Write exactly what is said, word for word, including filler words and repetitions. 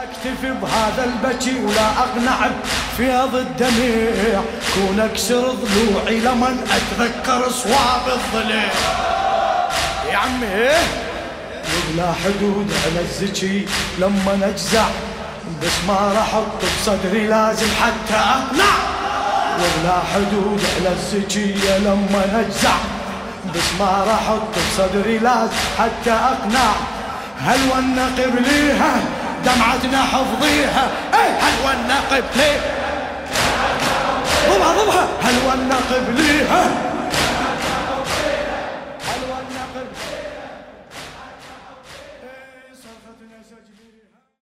اكتفي بهذا البكي ولا اقنع بفيض الدميع، كون اكسر ضلوعي لمن اتذكر صواب الضليع. يا عمي وبلا حدود على الزكي لما اجزع، بس ما راح احط بصدري لازم حتى اقنع. وبلا حدود على الزكية لما اجزع، بس ما راح احط بصدري لازم حتى اقنع. هل والنقب ليها دمعتنا حفظيها، اي هل والنقب ليها ضبها ضبها، هل والنقب ليها